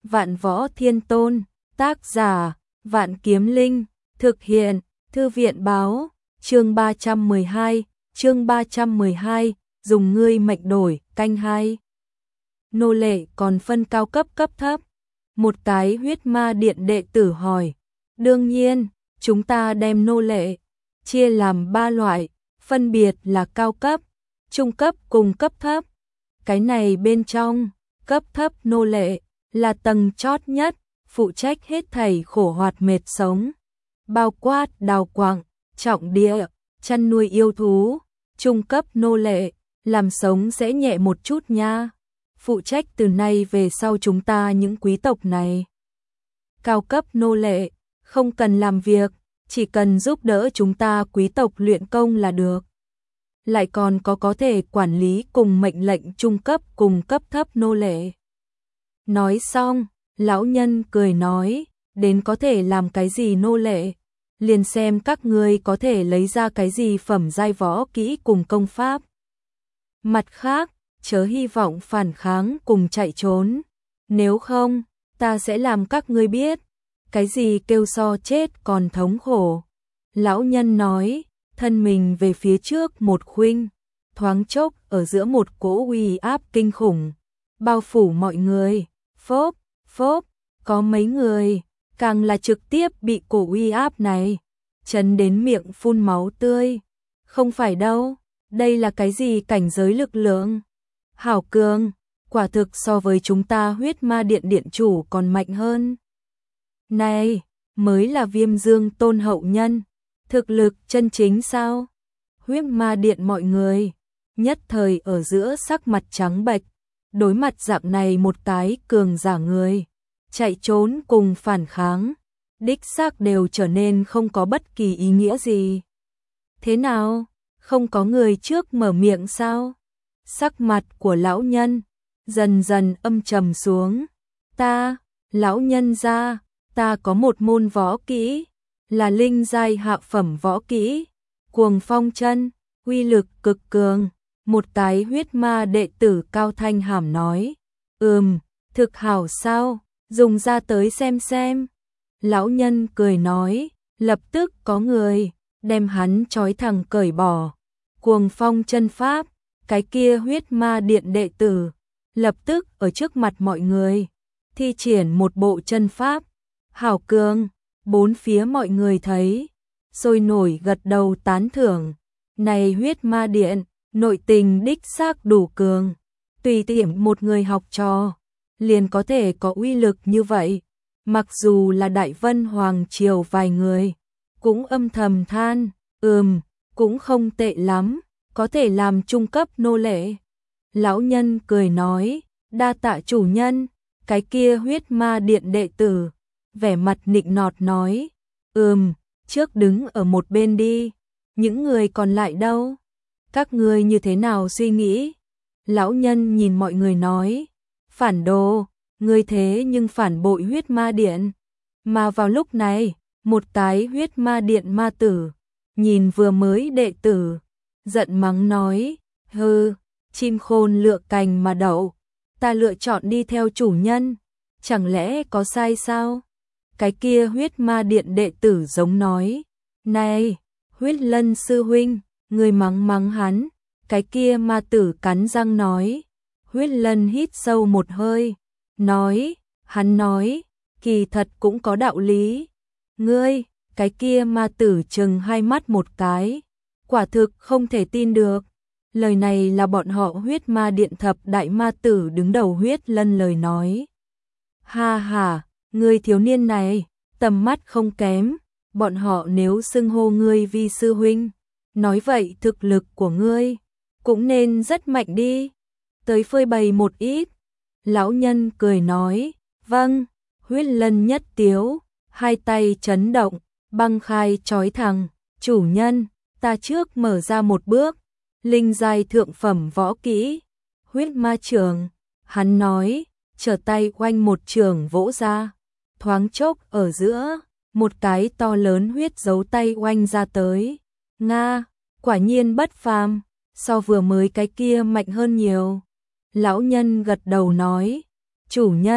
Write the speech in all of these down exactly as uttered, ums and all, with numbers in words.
Vạn Võ Thiên Tôn, tác giả, Vạn Kiếm Linh, thực hiện, Thư viện báo, chương ba trăm mười hai, chương ba trăm mười hai, dùng ngươi mệnh đổi, canh hai. Nô lệ còn phân cao cấp cấp thấp. Một cái huyết ma điện đệ tử hỏi. Đương nhiên, chúng ta đem nô lệ chia làm ba loại, phân biệt là cao cấp, trung cấp cùng cấp thấp. Cái này bên trong, cấp thấp nô lệ là tầng chót nhất, phụ trách hết thảy khổ hoạt mệt sống, bao quát đào quặng, trọng địa, chăn nuôi yêu thú. Trung cấp nô lệ làm sống sẽ nhẹ một chút nha, phụ trách từ nay về sau chúng ta những quý tộc này. Cao cấp nô lệ không cần làm việc, chỉ cần giúp đỡ chúng ta quý tộc luyện công là được. Lại còn có có thể quản lý cùng mệnh lệnh trung cấp cùng cấp thấp nô lệ. Nói xong, lão nhân cười nói, đến có thể làm cái gì nô lệ, liền xem các ngươi có thể lấy ra cái gì phẩm giai võ kỹ cùng công pháp. Mặt khác, chớ hy vọng phản kháng cùng chạy trốn, nếu không, ta sẽ làm các ngươi biết, cái gì kêu so chết còn thống khổ. Lão nhân nói, thân mình về phía trước một khuynh, thoáng chốc ở giữa một cỗ uy áp kinh khủng, bao phủ mọi người. Phốp, phốp, có mấy người, càng là trực tiếp bị cổ uy áp này chấn đến miệng phun máu tươi. Không phải đâu, đây là cái gì cảnh giới lực lượng? Hảo cường, quả thực so với chúng ta huyết ma điện điện chủ còn mạnh hơn. Này, mới là Viêm Dương Tôn hậu nhân, thực lực chân chính sao? Huyết ma điện mọi người, nhất thời ở giữa sắc mặt trắng bệch, đối mặt dạng này một cái cường giả người, chạy trốn cùng phản kháng, đích xác đều trở nên không có bất kỳ ý nghĩa gì. Thế nào, không có người trước mở miệng sao? Sắc mặt của lão nhân dần dần âm trầm xuống. Ta, lão nhân gia, ta có một môn võ kỹ, là linh giai hạ phẩm võ kỹ, Cuồng Phong Chân, uy lực cực cường. Một cái huyết ma đệ tử cao thanh hàm nói, ừm, thực hảo sao, dùng ra tới xem xem. Lão nhân cười nói, lập tức có người đem hắn trói thẳng cởi bỏ. Cuồng Phong Chân pháp, cái kia huyết ma điện đệ tử lập tức ở trước mặt mọi người thi triển một bộ chân pháp. Hảo cường, bốn phía mọi người thấy, sôi nổi gật đầu tán thưởng. Này huyết ma điện, nội tình đích xác đủ cường, tùy tiện một người học trò liền có thể có uy lực như vậy. Mặc dù là Đại Vân Hoàng triều vài người cũng âm thầm than, ừm, cũng không tệ lắm, có thể làm trung cấp nô lệ. Lão nhân cười nói, đa tạ chủ nhân. Cái kia huyết ma điện đệ tử vẻ mặt nịnh nọt nói, ừm, trước đứng ở một bên đi, những người còn lại đâu? Các ngươi như thế nào suy nghĩ? Lão nhân nhìn mọi người nói, phản đồ, ngươi thế nhưng phản bội huyết ma điện. Mà vào lúc này, một cái huyết ma điện ma tử nhìn vừa mới đệ tử, giận mắng nói, hừ, chim khôn lựa cành mà đậu, ta lựa chọn đi theo chủ nhân, chẳng lẽ có sai sao? Cái kia huyết ma điện đệ tử giống nói, này, huyết lân sư huynh, người mắng mắng hắn. Cái kia ma tử cắn răng nói, huyết lân hít sâu một hơi, nói, hắn nói, kỳ thật cũng có đạo lý. Ngươi, cái kia ma tử trừng hai mắt một cái, quả thực không thể tin được. Lời này là bọn họ huyết ma điện thập đại ma tử đứng đầu huyết lân lời nói. Ha ha, ngươi thiếu niên này, tầm mắt không kém, bọn họ nếu xưng hô ngươi vi sư huynh, nói vậy thực lực của ngươi cũng nên rất mạnh đi, tới phơi bày một ít. Lão nhân cười nói, vâng. Huyết lân nhất tiếu, hai tay chấn động, băng khai trói thẳng, chủ nhân, ta trước mở ra một bước, linh giai thượng phẩm võ kỹ, huyết ma trường. Hắn nói, trở tay oanh một trường vỗ ra, thoáng chốc ở giữa, một cái to lớn huyết dấu tay oanh ra tới. Nga, quả nhiên bất phàm, so vừa mới cái kia mạnh hơn nhiều. Lão nhân gật đầu nói, chủ nhân,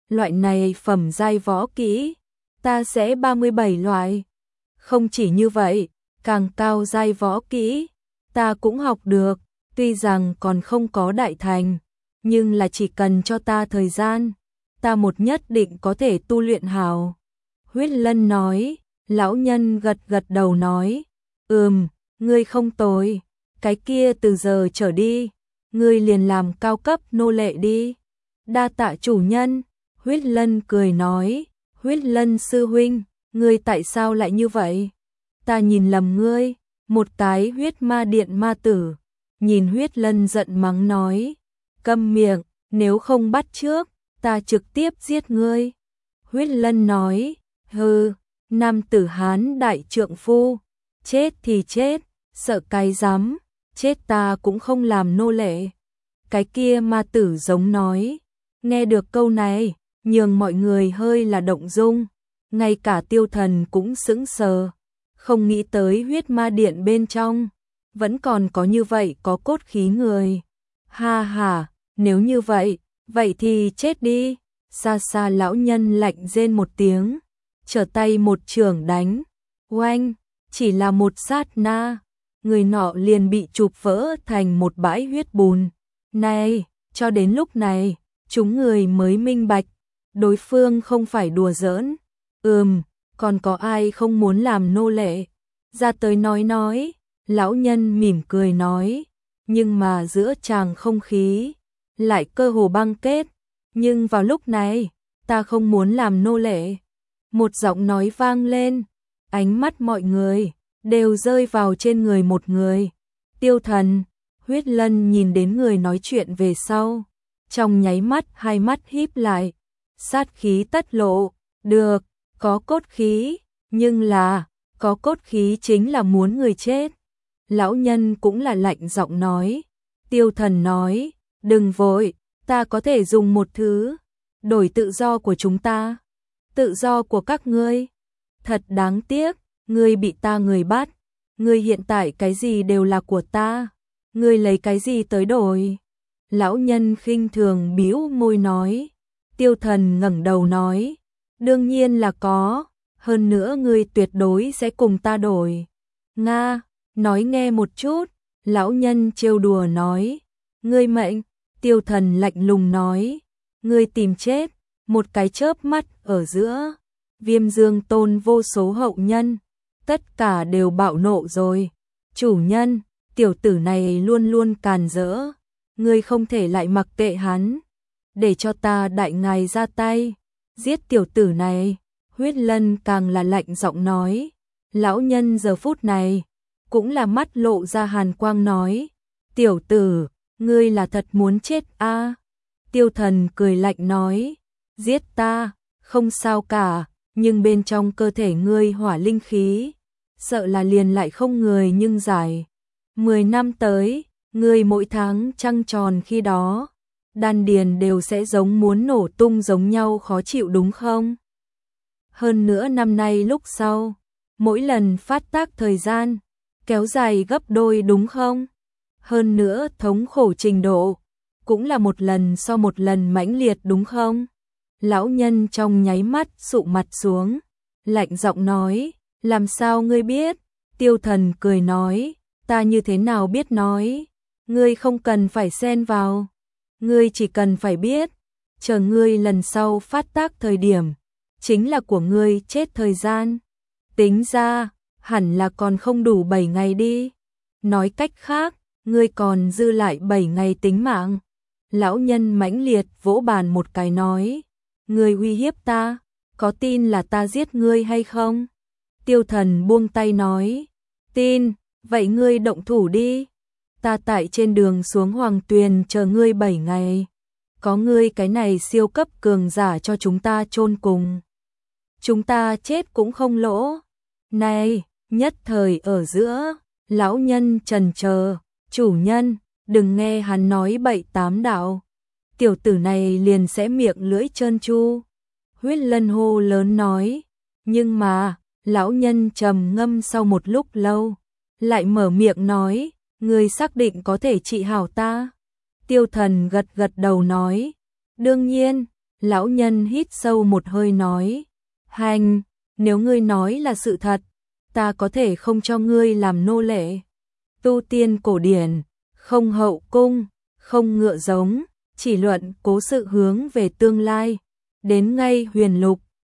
loại này phẩm giai võ kỹ, ta sẽ ba mươi bảy loại. Không chỉ như vậy, càng cao giai võ kỹ, ta cũng học được, tuy rằng còn không có đại thành, nhưng là chỉ cần cho ta thời gian, ta một nhất định có thể tu luyện hảo. Huyết Lân nói, lão nhân gật gật đầu nói, ừm, ngươi không tồi, cái kia từ giờ trở đi, ngươi liền làm cao cấp nô lệ đi. Đa tạ chủ nhân, Huyết Lân cười nói, Huyết Lân sư huynh, ngươi tại sao lại như vậy? Ta nhìn lầm ngươi, một cái huyết ma điện ma tử, nhìn Huyết Lân giận mắng nói, câm miệng, nếu không bắt trước, ta trực tiếp giết ngươi. Huyết Lân nói, hừ, nam tử Hán đại trượng phu, chết thì chết, sợ cái dám, chết ta cũng không làm nô lệ. Cái kia ma tử giống nói, nghe được câu này, nhường mọi người hơi là động dung, ngay cả Tiêu Thần cũng sững sờ, không nghĩ tới huyết ma điện bên trong, vẫn còn có như vậy có cốt khí người. Ha ha, nếu như vậy, vậy thì chết đi. Xa xa lão nhân lạnh rên một tiếng, trở tay một chưởng đánh, oanh, chỉ là một sát na, người nọ liền bị chụp vỡ thành một bãi huyết bùn. Này, cho đến lúc này, chúng người mới minh bạch, đối phương không phải đùa giỡn. Ừm, còn có ai không muốn làm nô lệ? Ra tới nói nói, lão nhân mỉm cười nói, nhưng mà giữa chàng không khí, lại cơ hồ băng kết. Nhưng vào lúc này, ta không muốn làm nô lệ. Một giọng nói vang lên, ánh mắt mọi người đều rơi vào trên người một người. Tiêu Thần. Huyết Lân nhìn đến người nói chuyện về sau, trong nháy mắt hai mắt híp lại, sát khí tất lộ, được, có cốt khí, nhưng là, có cốt khí chính là muốn người chết. Lão nhân cũng là lạnh giọng nói, Tiêu Thần nói, đừng vội, ta có thể dùng một thứ, đổi tự do của chúng ta, tự do của các ngươi. Thật đáng tiếc, ngươi bị ta người bắt, ngươi hiện tại cái gì đều là của ta. Ngươi lấy cái gì tới đổi? Lão nhân khinh thường bĩu môi nói. Tiêu Thần ngẩng đầu nói, đương nhiên là có, hơn nữa ngươi tuyệt đối sẽ cùng ta đổi. Nga, nói nghe một chút, lão nhân trêu đùa nói, ngươi mệnh. Tiêu Thần lạnh lùng nói, ngươi tìm chết. Một cái chớp mắt ở giữa, Viêm Dương Tôn vô số hậu nhân, tất cả đều bạo nộ rồi. Chủ nhân, tiểu tử này luôn luôn càn rỡ, ngươi không thể lại mặc kệ hắn, để cho ta đại ngài ra tay, giết tiểu tử này. Huyết Lân càng là lạnh giọng nói, lão nhân giờ phút này, cũng là mắt lộ ra hàn quang nói, tiểu tử, ngươi là thật muốn chết a? À? Tiêu Thần cười lạnh nói, giết ta, không sao cả, nhưng bên trong cơ thể ngươi hỏa linh khí, sợ là liền lại không người nhưng giải. Mười năm tới, ngươi mỗi tháng trăng tròn khi đó, đan điền đều sẽ giống muốn nổ tung giống nhau khó chịu đúng không? Hơn nữa năm nay lúc sau, mỗi lần phát tác thời gian, kéo dài gấp đôi đúng không? Hơn nữa thống khổ trình độ, cũng là một lần so một lần mãnh liệt đúng không? Lão nhân trong nháy mắt sụ mặt xuống, lạnh giọng nói, làm sao ngươi biết? Tiêu Thần cười nói, ta như thế nào biết nói, ngươi không cần phải xen vào, ngươi chỉ cần phải biết, chờ ngươi lần sau phát tác thời điểm, chính là của ngươi chết thời gian. Tính ra, hẳn là còn không đủ bảy ngày đi. Nói cách khác, ngươi còn dư lại bảy ngày tính mạng. Lão nhân mãnh liệt vỗ bàn một cái nói, ngươi uy hiếp ta, có tin là ta giết ngươi hay không? Tiêu Thần buông tay nói, tin, vậy ngươi động thủ đi. Ta tại trên đường xuống Hoàng Tuyền chờ ngươi bảy ngày. Có ngươi cái này siêu cấp cường giả cho chúng ta chôn cùng. Chúng ta chết cũng không lỗ. Này, nhất thời ở giữa, lão nhân trần chờ, chủ nhân, đừng nghe hắn nói bậy tám đạo. Tiểu tử này liền sẽ miệng lưỡi trơn tru. Huyết Lân hô lớn nói, nhưng mà, lão nhân trầm ngâm sau một lúc lâu, lại mở miệng nói, ngươi xác định có thể trị hảo ta. Tiêu Thần gật gật đầu nói, đương nhiên, Lão nhân hít sâu một hơi nói, hành, nếu ngươi nói là sự thật, ta có thể không cho ngươi làm nô lệ. Tu tiên cổ điển, không hậu cung, không ngựa giống, chỉ luận cố sự hướng về tương lai. Đến ngay huyền lục,